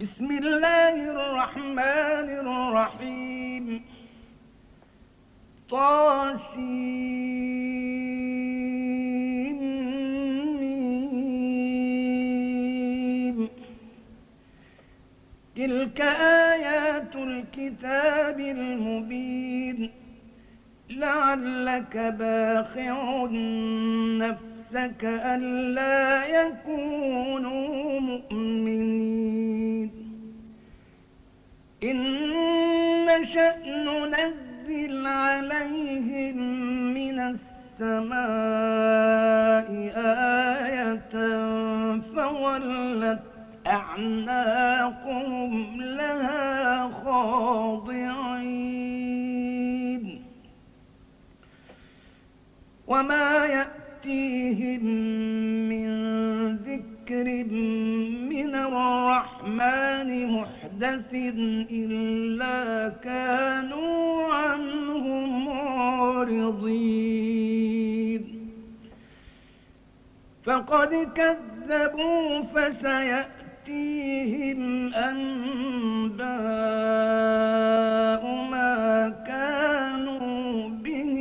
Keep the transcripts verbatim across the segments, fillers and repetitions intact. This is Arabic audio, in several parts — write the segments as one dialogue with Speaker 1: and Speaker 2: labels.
Speaker 1: بسم الله الرحمن الرحيم. طاسيم. تلك آيات الكتاب المبين. لعلك باخع نفسك ألا يكونوا مؤمنين. إن نشأ ننزل عليهم من السماء آية فولت أعناقهم لها خاضعين. وما يأتيهم من ذكر من الرحمن محدث إلا كانوا عنه معرضين. فقد كذبوا فسيأتيهم أنباء ما كانوا به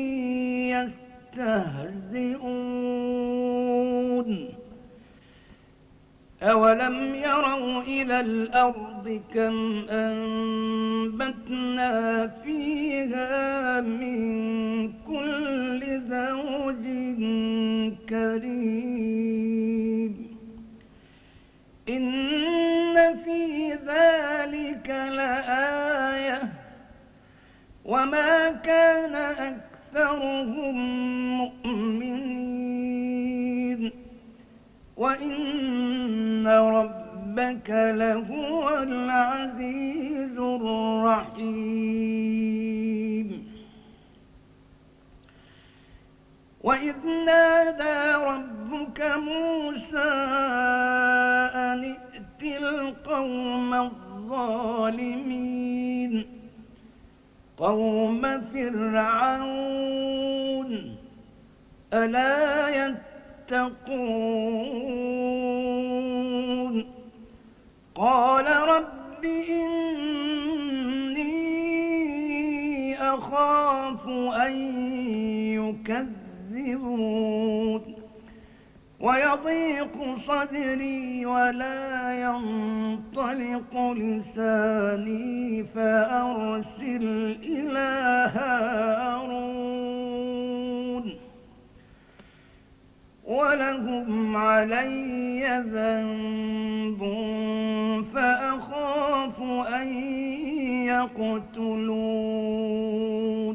Speaker 1: يستهزئون. أولم يروا إلى الأرض كم أنبتنا فيها من كل زوج كريم. إن في ذلك لآية وما كان أكثرهم مؤمنين وإن ربك لهو العزيز الرحيم. وإذ نادى ربك موسى أن ائت القوم الظالمين قوم فرعون ألا يتقون. قال رب إني أخاف أن يكذبون ويضيق صدري ولا ينطلق لساني فأرسل إلى هارون ولهم علي ذنب فأخاف أن يقتلون.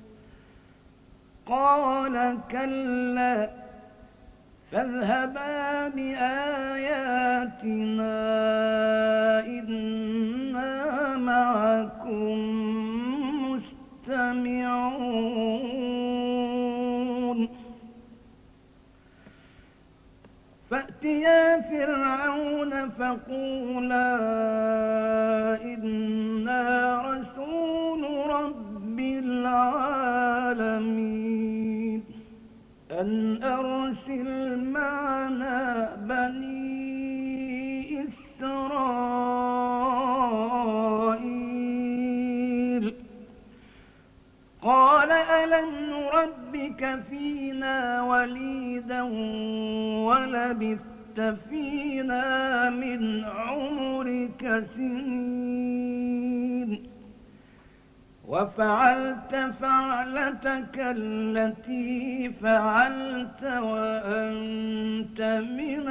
Speaker 1: قال كلا فاذهبا بآياتنا إنا معكم مستمعون. فأتيا فرعون فقولا إنا رسول رب العالمين أن أرسل معنا بني إسرائيل. قال ألم نربك فينا وليدا ولبثت فينا من عمرك سنين وفعلت فعلتك التي فعلت وأنت من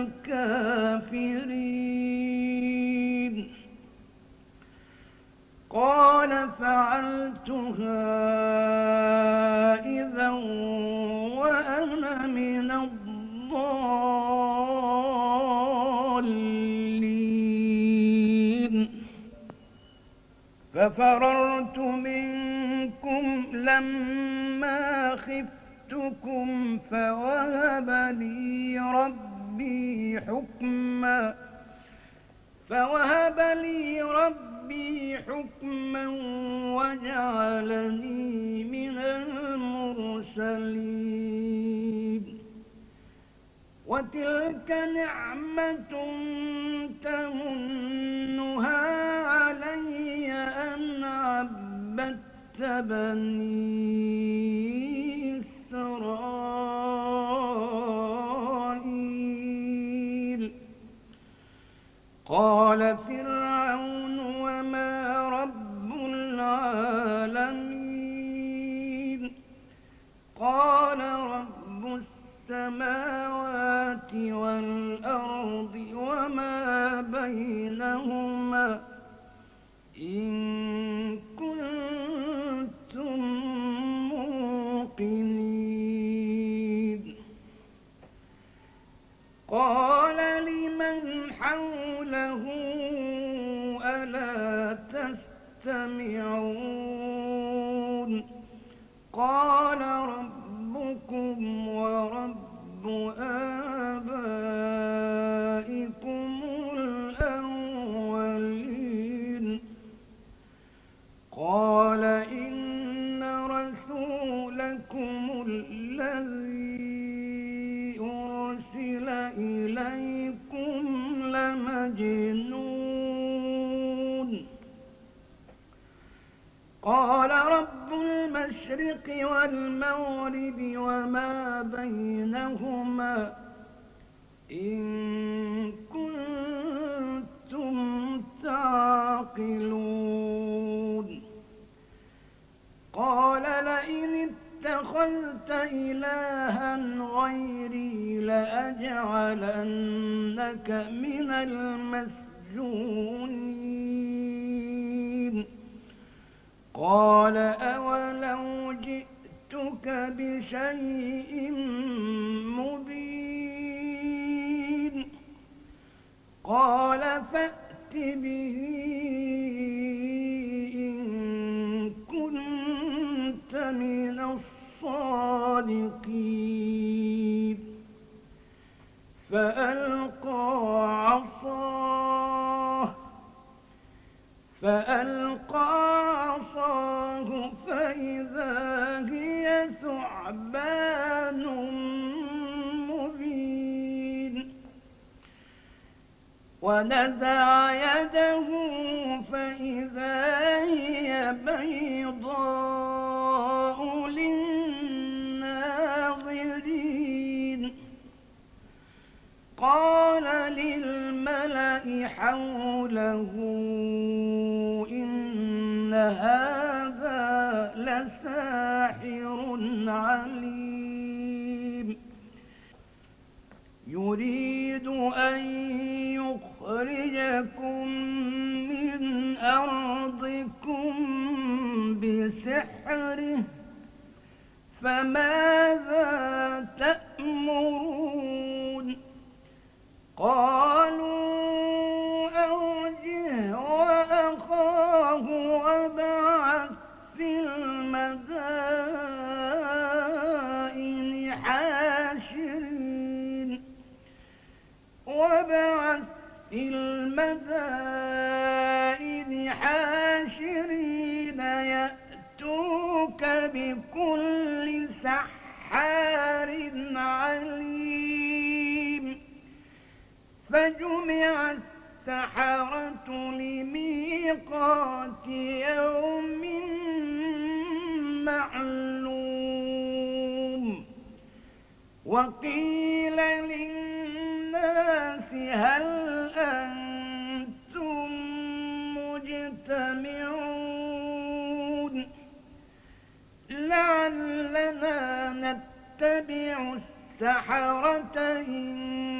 Speaker 1: الكافرين. قال فعلتها إذا وأنا من الضالين. ففررت منكم لما خفتكم فوهب لي ربي حكما فوهب لي ربي حكما وجعلني من المرسلين. وتلك نعمة تمن بني إسرائيل. قال فرعون وما رب العالمين؟ قال رب السماوات والأرض وما بينهما إن كنتم موقنين. قال لمن حوله ألا تستمعون؟ قال ربكم ورب آبائكم الأولين. قال إن رسولكم الذي أرسل إليكم لمجنون. قال رب المشرق والمغرب وما بينهما إن كنتم تعقلون. قال لئن اتخذت إلها غيري لأجعلنك من المسجونين. قال أولو جئتك بشيء مبين؟ قال فأت به إن كنت من الصادقين. فألقى عصاه فألقى عصاه فإذا هي ثعبان مبين. ونزع يده فإذا هي بيضاء للناظرين. قال للملأ حوله إن هذا لساحر عليم. يريد أن يخرجكم من أرضكم بسحره فماذا تأمرون؟ قالوا أرجه وأخاه وابعث في المدائن حاشرين وابعث في المدائن حاشرين يأتوك بكل سحار عليم. فجمع السحرة لميقات يوم معلوم. وقيل للناس هل أنتم مجتمعون؟ لعلنا نتبع السحرة إن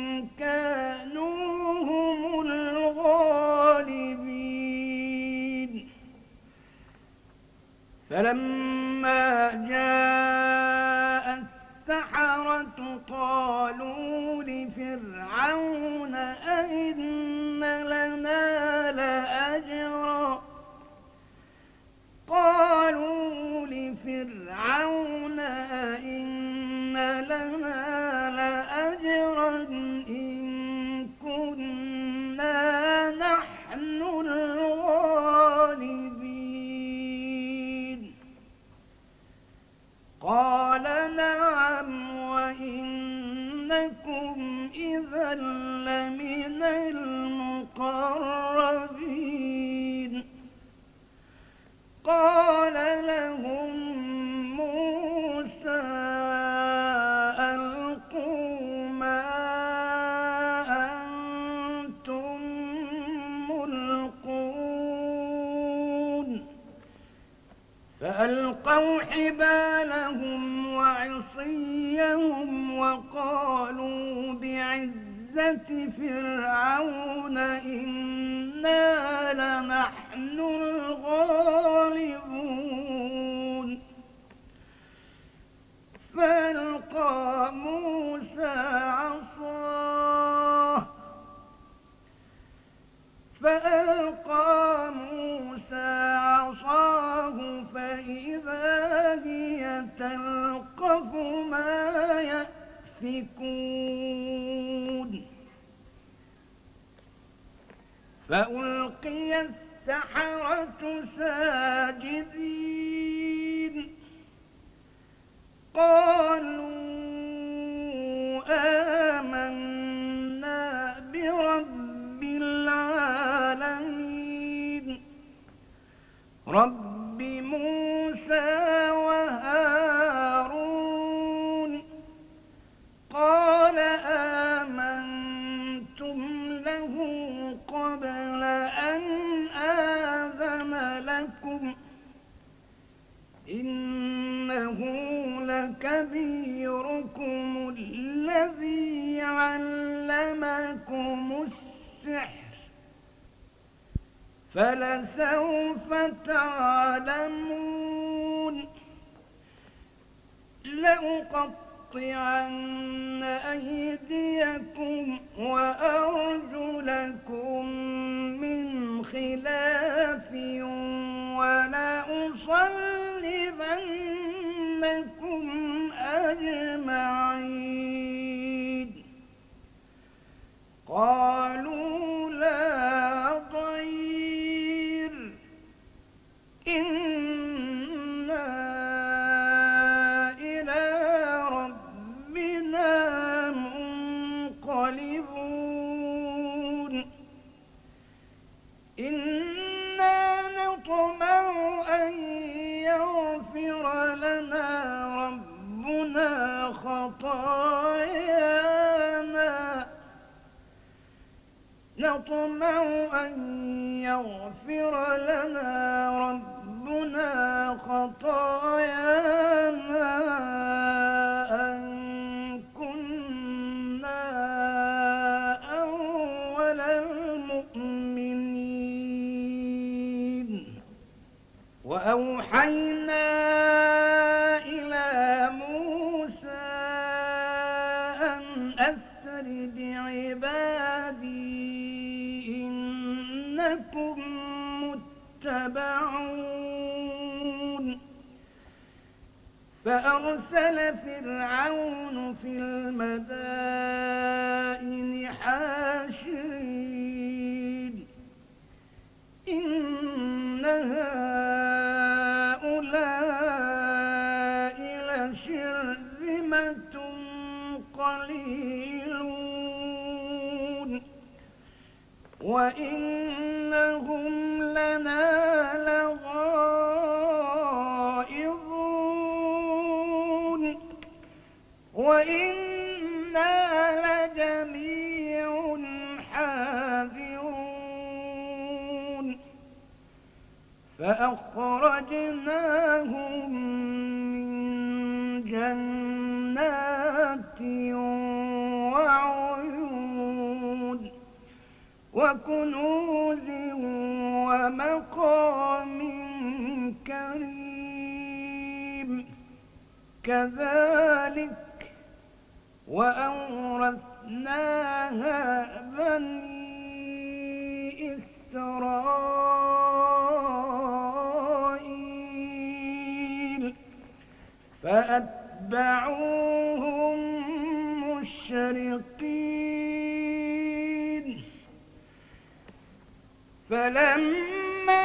Speaker 1: كانوا هم الغالبين. فلما جاء السحرة قالوا لفرعون أئن لنا لأجرا قالوا لفرعون أئن لنا لأجرا إن كنا نحن الغالبين. فألقوا حبالهم وعصيهم وقالوا بعزة فرعون إنا لنحن الغالبون فألقى موسى عصاه فألقى موسى عصاه فإذا هي تلقف ما يأفكون فألقي السحرة ساجدين قالوا آمنا برب العالمين رب موسى وهارون قال آمنتم له قبل أن آذن لكم إنه لكبيركم الذي علمكم السحر فلسوف تعلمون لأقطعن أيديكم وأرجلكم من خلاف ولأصلبنكم أجمعين قالوا لا ضير إنا إلى ربنا منقلبون إنا نطمع أن يغفر لنا ربنا خطايانا نطمع أن يغفر لنا ربنا خطايانا أن كنا أول المؤمنين وأوحينا إلى موسى أن أسر بعبادي إنكم متبعون فأرسل فرعون في المدائن حاشرين إن هؤلاء لشرذمة قليلون وإنهم لنا لغائظون وإنا لجميع حاذرون فأخرجناهم من جنات وعيون وكنوز ومقام كريم كذلك وأورثناها بني إسرائيل فأتبعوهم مشرقين فلما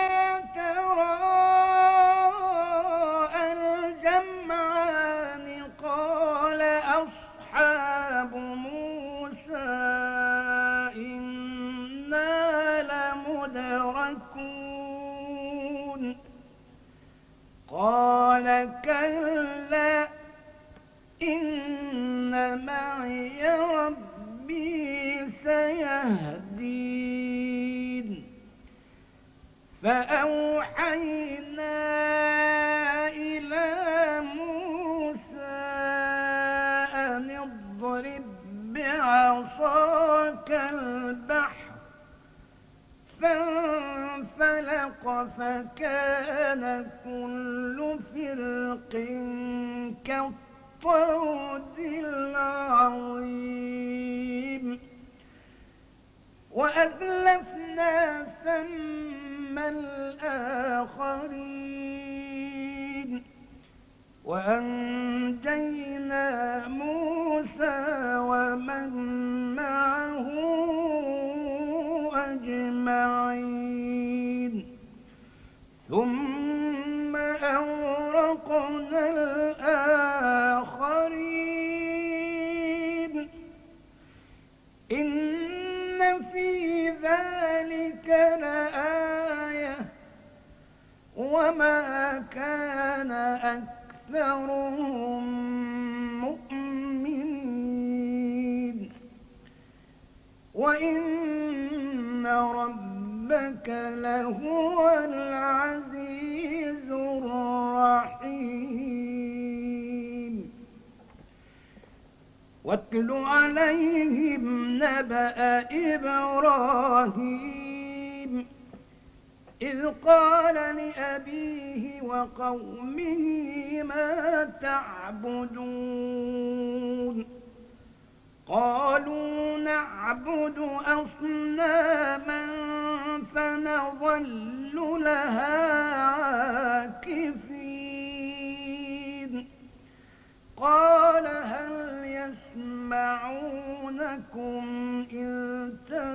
Speaker 1: تراءى الجمعان قال أصحاب موسى إنا لمدركون قال كلا إن معي ربي سيهدين فأوحينا إلى فانفلق فكان كل فرق كالطود العظيم وأزلفنا ثم الآخرين وأنجينا موسى ومن معه أجمعين ثم أغرقنا الآخرين إن في ذلك لآية وما كان أكثرهم مؤمنين وإن ربك لهو العزيز الرحيم واتل عليهم نبأ إبراهيم إذ قال لأبيه وقومه ما تعبدون قالوا نعبد أصناما فنظل لها عاكفين قال هل يسمعونكم إذ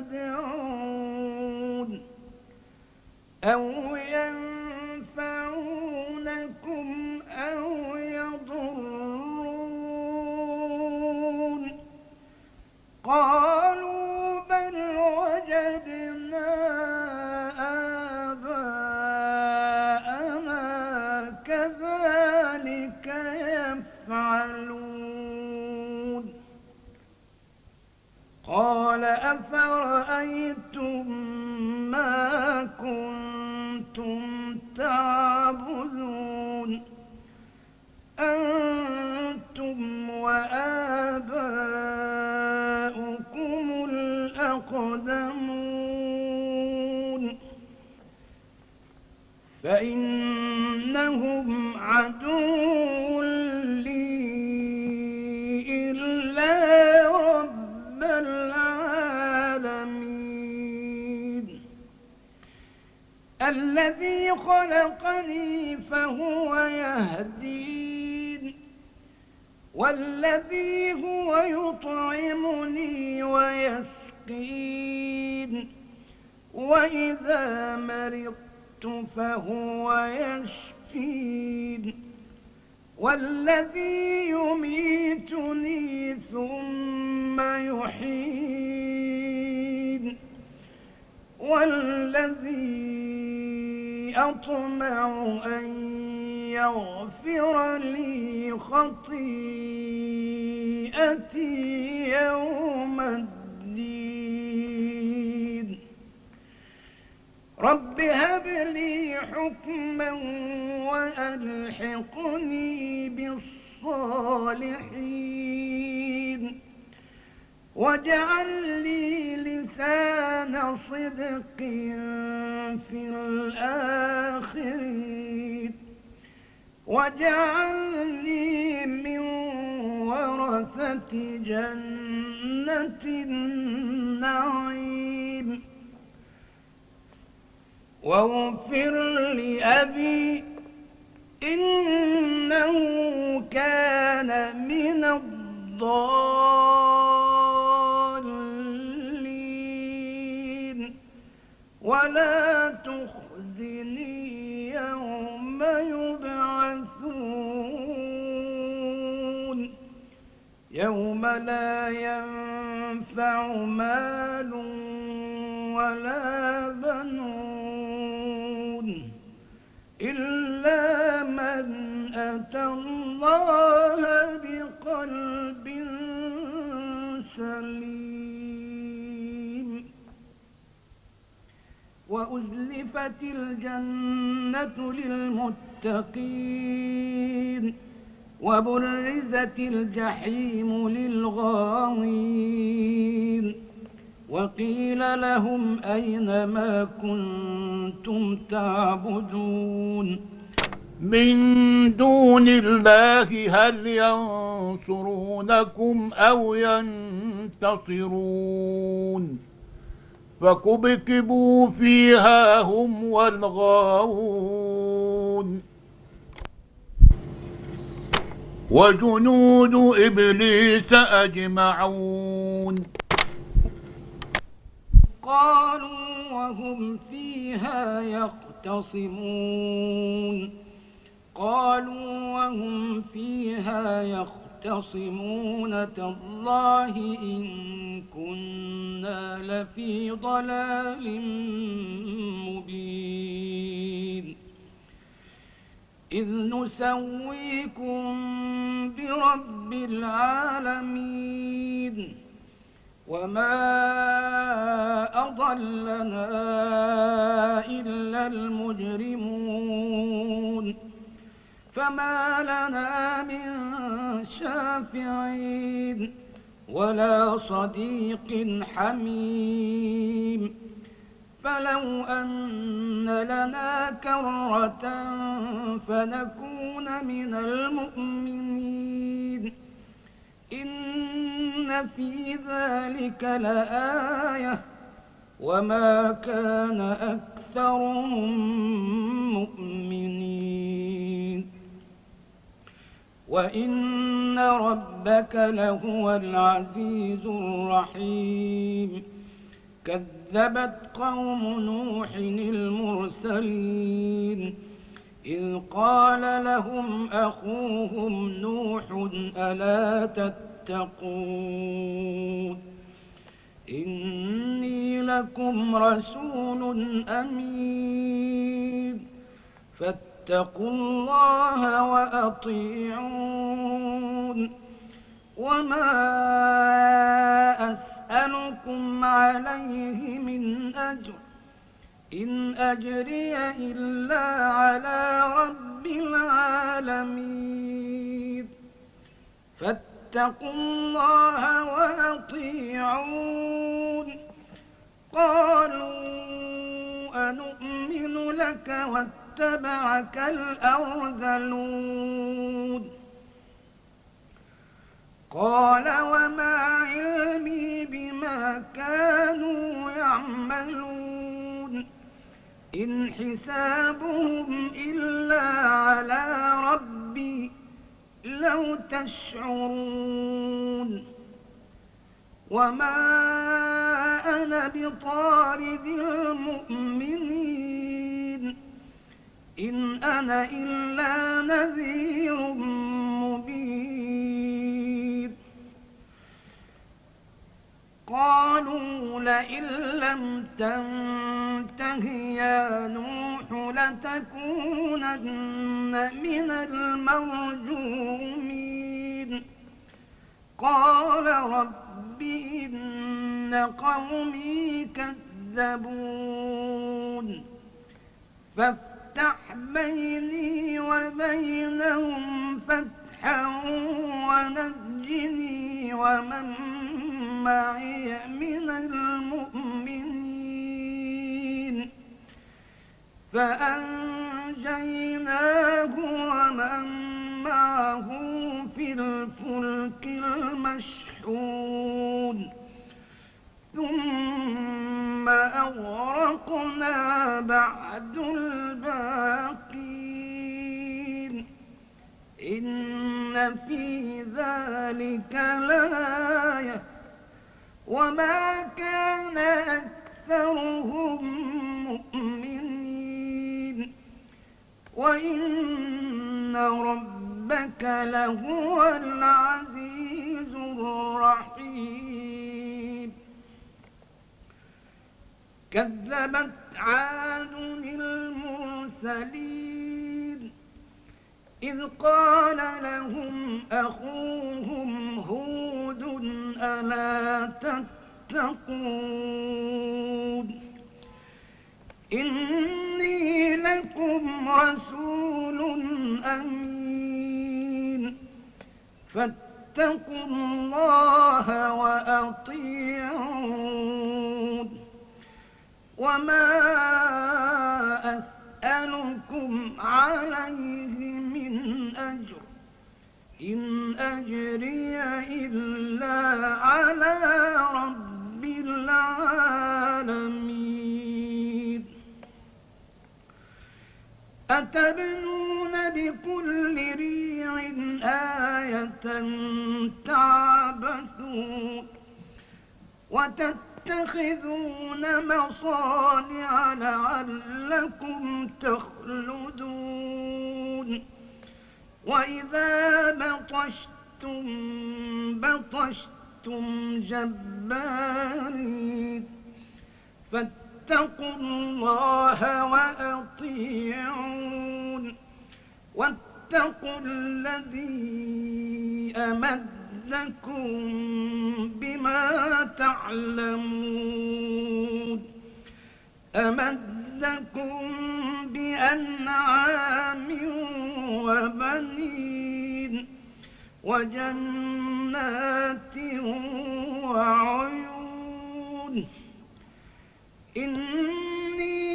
Speaker 1: تدعون أو ينفعونكم أو يضرون قالوا بل وجدنا آباءنا كذلك يفعلون قال أفرأيتم ما كنتم تعبدون أنتم وآباؤكم الأقدمون فإنهم عدو لي إلا رب العالمين الذي خلقني فهو يهدين والذي هو يطعمني ويسقين وإذا مرضت فهو يشفين والذي يميتني ثم يحيين والذي أطمع أن يغفر لي خطيئتي يوم الدين رب هب لي حكما وألحقني بالصالحين واجعل لي لسان صدق في الآخرين واجعلني من ورثة جنة النعيم واغفر لأبي إنه كان من الضالين ولا تخزني يوم يبعثون يوم لا ينفع مال ولا بنون إلا من أتى الله بقلب سليم وأزلفت الجنة للمتقين وبرزت الجحيم للغاوين وقيل لهم أين ما كنتم تعبدون
Speaker 2: من دون الله هل ينصرونكم أو ينتصرون فكبكبوا فيها هم والغاوون وجنود إبليس أجمعون
Speaker 1: قالوا وهم فيها يختصمون قالوا وهم فيها يختصمون تالله إن كنا لفي ضلال مبين إذ نسويكم برب العالمين وما أضلنا إلا المجرمون فما لنا من شافعين ولا صديق حميم فلو أن لنا كرة فنكون من المؤمنين إن في ذلك لآية وما كان أكثرهم مؤمنين وإن ربك لهو العزيز الرحيم كذبت قوم نوح المرسلين إذ قال لهم أخوهم نوح ألا تتقون إني لكم رسول أمين فاتقوا الله وأطيعون وما أسألكم عليه من أجر إن أجري إلا على رب العالمين فاتقوا الله وأطيعون قالوا أنؤمن لك واتبعك الأرذلون قال وما علمي بما كانوا يعملون إن حسابهم إلا على ربي لو تشعرون وما أنا بطارد المؤمنين إن أنا إلا نذير مبين قالوا لئن لم تنته يا نوح لتكونن من المرجومين قال رب إن قومي كذبون فافتح بيني وبينهم فتحا ونجني ومن معي من المؤمنين فأنجيناه ومن معه في الفلك المشحون ثم أغرقنا بعد الباقين إن في ذلك لآية وما كان أكثرهم مؤمنين وإن ربك لهو العزيز الرحيم كذبت عاد المرسلين إذ قال لهم أخوهم هود ألا تتقون إني لكم رسول أمين فاتقوا الله وأطيعون وما أسألكم عليه من أجر إن أجري إلا على رب العالمين أتبنون بكل ريع آية تعبثون وتتخذون مصانع لعلكم تخلدون وإذا بطشتم بطشتم جبارين فاتقوا الله وأطيعون واتقوا الذي أمدكم بما تعلمون أمدكم بأنعام وبنين وجنات وعيون إني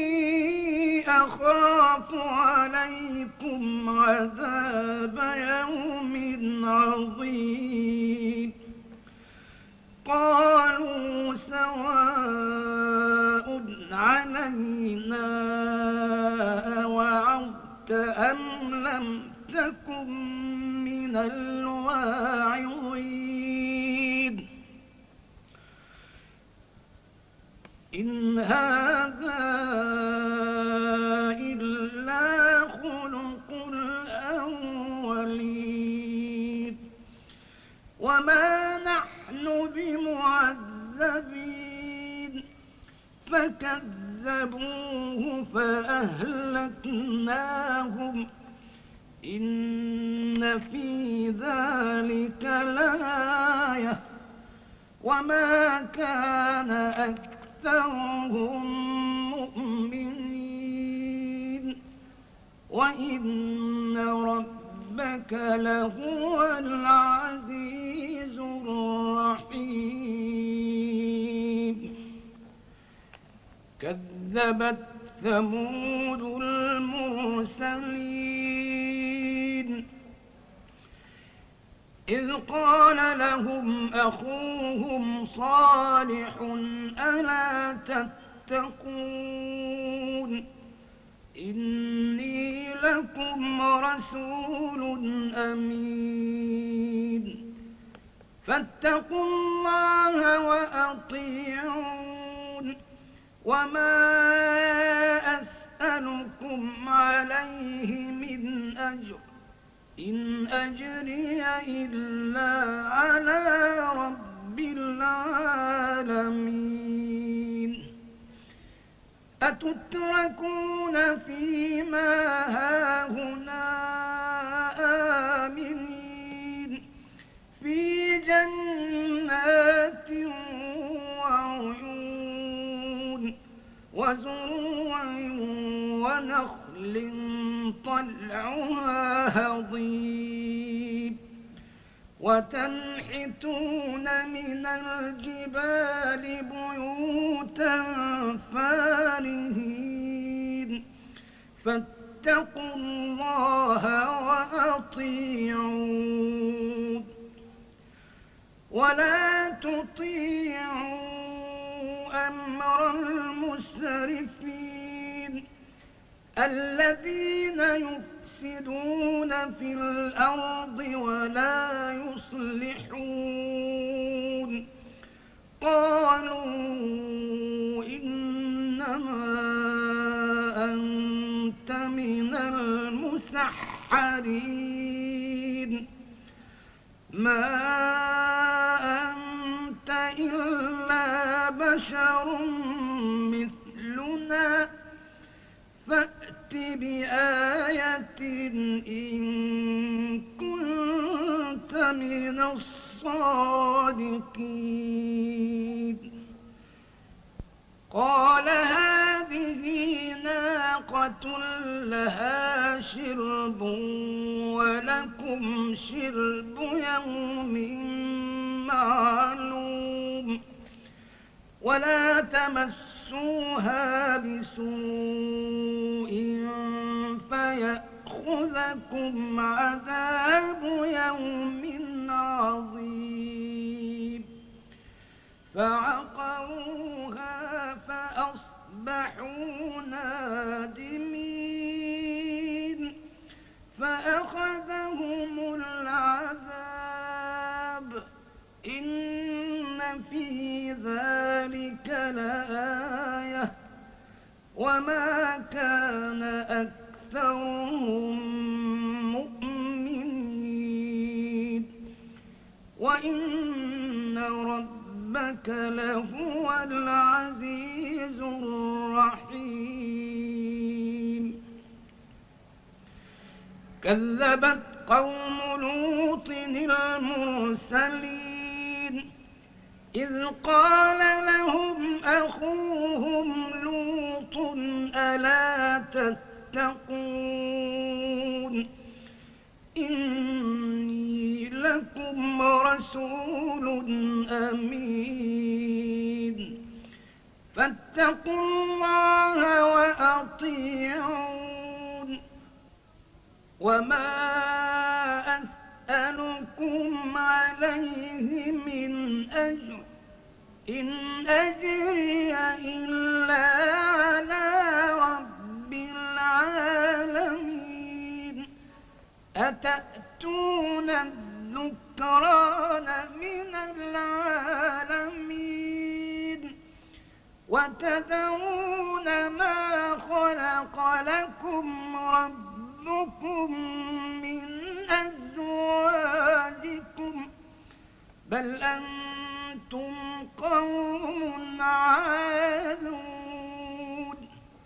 Speaker 1: أخاف عليكم عذاب يوم عظيم قالوا سواء علينا أوعظت أم لم تكن من الواعظين إن هذا إلا خلق الأولين وما نحن بمعذبين فكذبوه فأهلكناهم إن في ذلك لآية وما كان أكثرهم مؤمنين وإن ربك لهو العزيز الرحيم كذبت ثمود المرسلين إذ قال لهم أخوهم صالح ألا تتقون إني لكم رسول أمين فاتقوا الله وأطيعون وما أسألكم عليه من أجر إن أجري إلا على رب العالمين أتتركون فيما هاهنا آمنين في جنات وعيون وزروع ونخل طلعها هضيم وتنحتون من الجبال بيوتا فارهين فاتقوا الله وأطيعون ولا تطيعوا أمر المسرفين الذين يفسدون في الأرض ولا يصلحون قالوا إنما أنت من المسحرين ما أنت إلا بشر مثلنا فأت بآية إن كنت من الصادقين قال هذه ناقة لها شرب ولكم شرب يوم معلوم ولا تمسوا تمسوها بسوء فيأخذكم عذاب يوم عظيم فعقروها فأصبحوا نادمين فأخذهم العذاب إن في ذلك لآية وما كان أكثرهم مؤمنين وإن ربك لهو العزيز الرحيم كذبت قوم لوط المرسلين إذ قال لهم أخوهم لوط ألا تتقون إني لكم رسول أمين فاتقوا الله وأطيعون وما أسألكم عليه من أجر إن أجري إلا على رب العالمين أتأتون الذكران من العالمين وتذرون ما خلق لكم ربكم من أزواجكم بل أنتم قوم عادون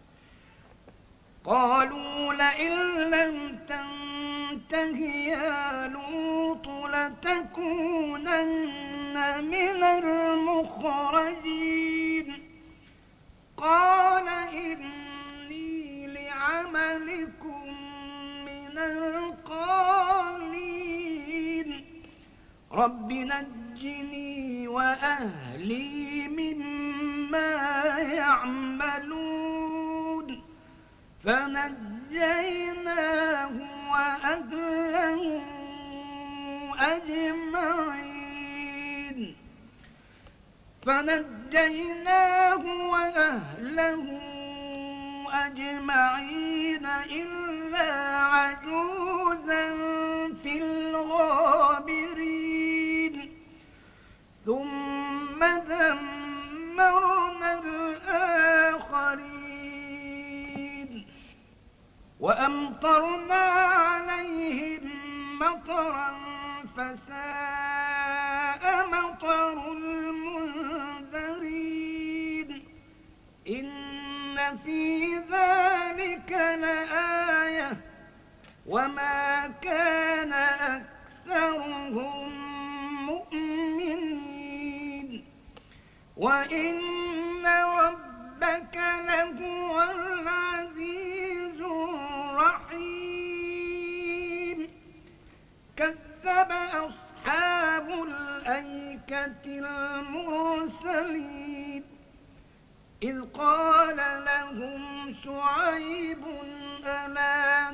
Speaker 1: قالوا لئن لم تنته يا لوط لتكونن من المخرجين قال إني لعملكم من القالين رب نجني وأهلي مما يعملون فنجيناه وأهله أجمعين فنجيناه وأهله أجمعين إلا عجوزا في الغابرين ثم دمرنا الآخرين وأمطرنا عليهم مطرا فساء مطر المنذرين إن في ذلك لآية وما كان أكثرهم مؤمنين وإن ربك لهو العزيز الرحيم كذب أصحاب الأيكة المرسلين إذ قال لهم شعيب ألا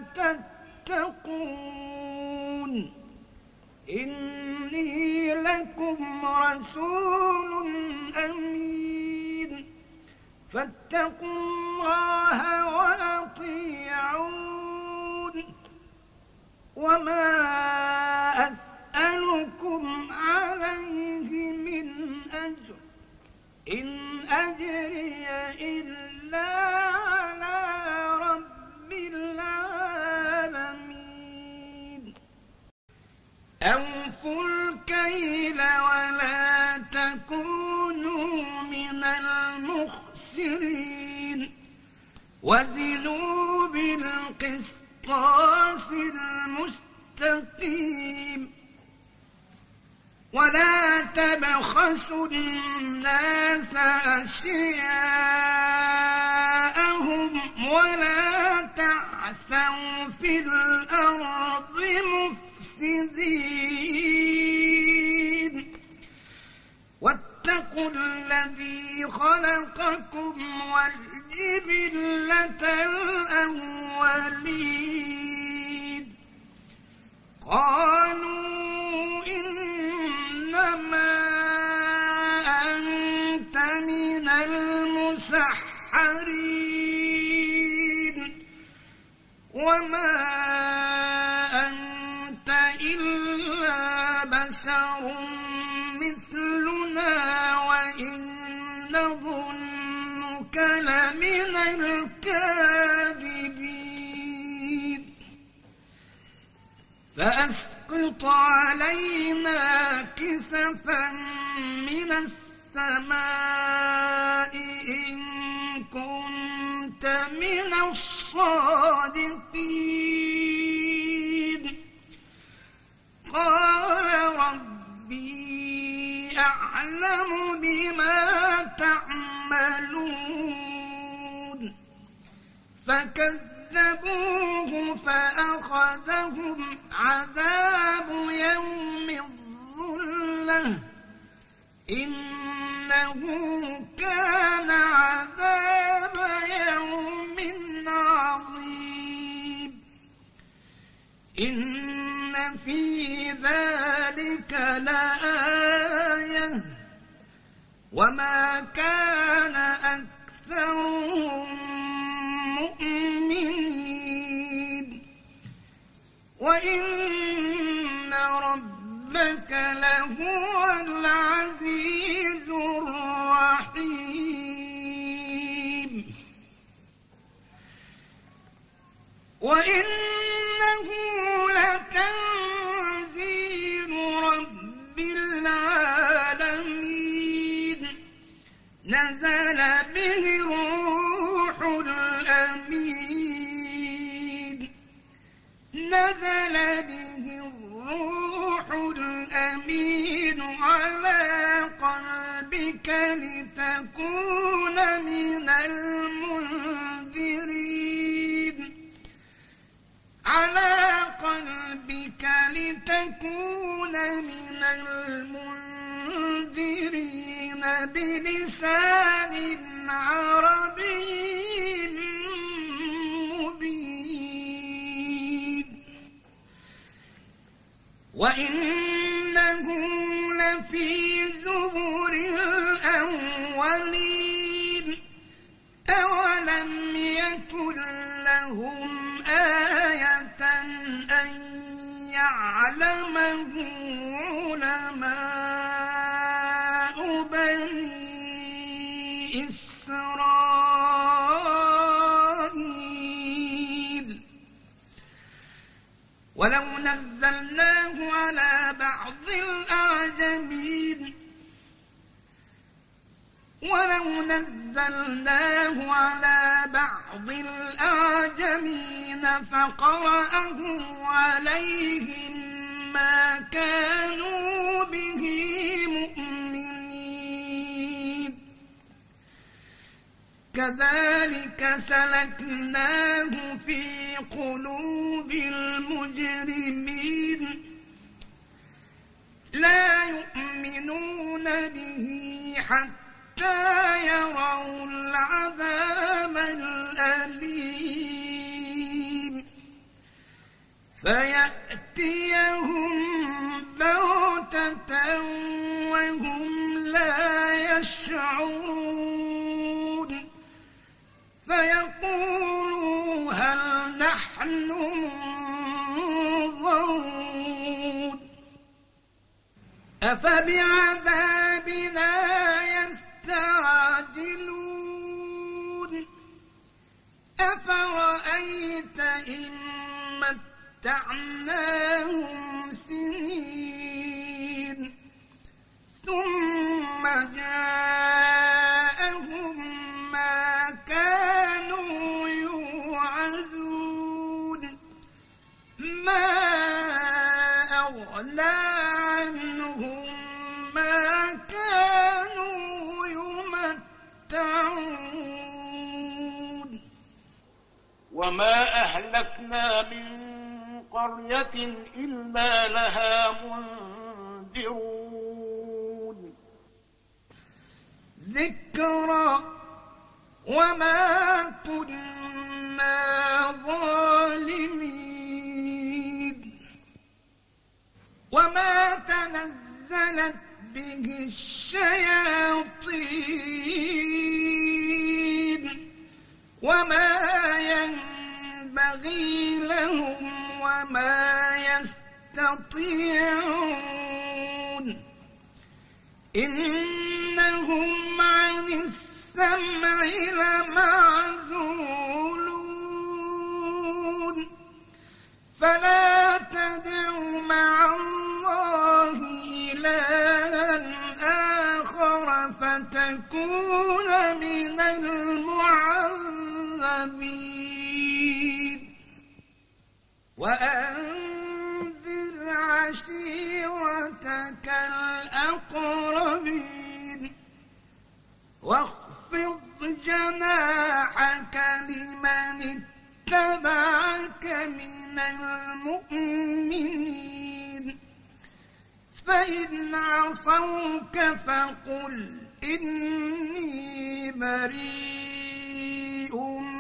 Speaker 1: تتقون إني لكم رسول أمين فاتقوا الله وأطيعون وما أسألكم عليه من أجر إن أجري إلا على رب العالمين أوفوا الكيل ولا تكونوا من المخسرين وزنوا بالقسطاس المستقيم ولا تبخسوا الناس أشياءهم ولا تعثوا في الأرض مفسدين واتقوا الذي خلقكم والجبلة الأولين قالوا إنما أنت من المسحرين وما أنت إلا بشر مثلنا وإن نظنك لمن الكاذبين فأسقط علينا كسفا من السماء إن كنت من الصادقين قال ربي أعلم بما تعملون فكذبوه فأخذهم عذاب يوم الظلة إنه كان عذاب يوم عظيم إن في ذلك لآية وما كان أكثرهم مؤمنين وإن ربك لهو العزيز الرحيم وإنه لتنزيل رب العالمين نزل به الروح الأمين نزل به الروح الأمين على قلبك لتكون من المنذرين على قلبك لتكون من المنذرين بلسان عربي مبين وإنه لفي زبر الأولين أولم يكن لهم آية أن يعلمه علماء بني إسرائيل ولو نزلناه على بعض الأعجمين ولو نزلناه على بعض الأعجمين فقرأه عليهم ما كانوا به مؤمنين كذلك سلكناه في قلوب المجرمين لا يؤمنون به حتى يروا العذاب الأليم فيأتيهم بغتة وهم لا يشعرون فيقولوا هل نحن منظرون أفبعذابنا يستعجلون أفرأيت إن متعناهم سنين ثم جاءهم ما كانوا يوعدون ما أغنى عنهم ما كانوا يمتعون
Speaker 2: وما أهلكنا من قرية إلا لها منذرون
Speaker 1: ذكرى وما كنا ظالمين وما تنزلت به الشياطين وما ينبغي لهم وما يستطيعون إنهم عن السمع لمعزولون فلا تدع مع الله إلها آخر فتكون من المعذبين وأنذر عشيرتك الأقربين واخفض جناحك لمن اتبعك من المؤمنين فإن عصوك فقل إني بريء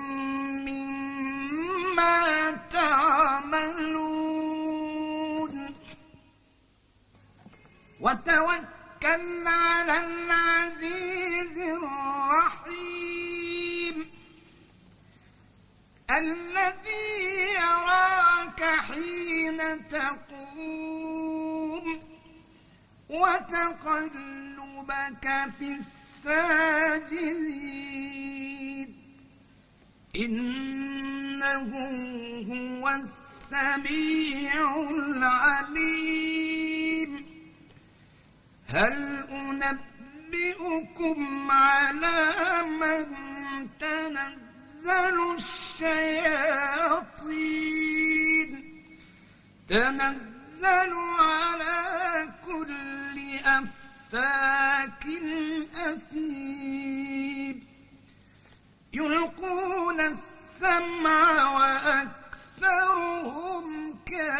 Speaker 1: مما تعملون وتوكل على العزيز الرحيم الذي يراك حين تقوم وتقلبك في الساجدين إنه هو السميع العليم هل أنبئكم على من تنزل الشياطين تنزل على كل أفاك أثيم يلقون السمع وأكثرهم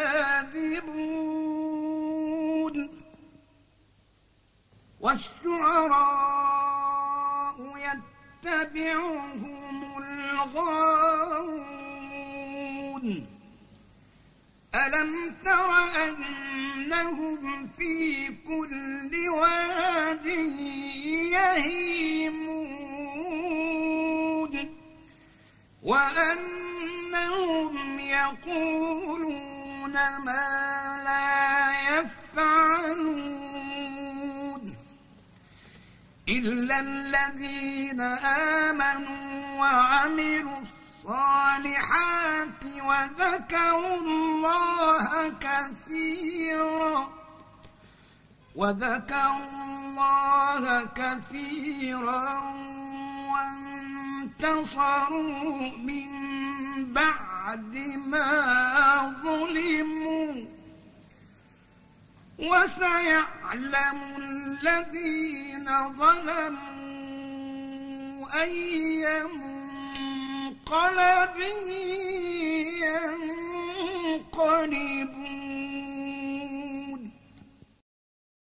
Speaker 1: كاذبون والشعراء يتبعهم الغاوون ألم تر أنهم في كل واد يهيمون وأنهم يقولون ما لا يفعلون إلا الذين آمنوا وعملوا الصالحات وذكروا الله كثيرا وذكروا الله كثيرا وانتصروا من بعد ما ظلموا وسيعلم الذين ظلموا أي منقلب ينقلبون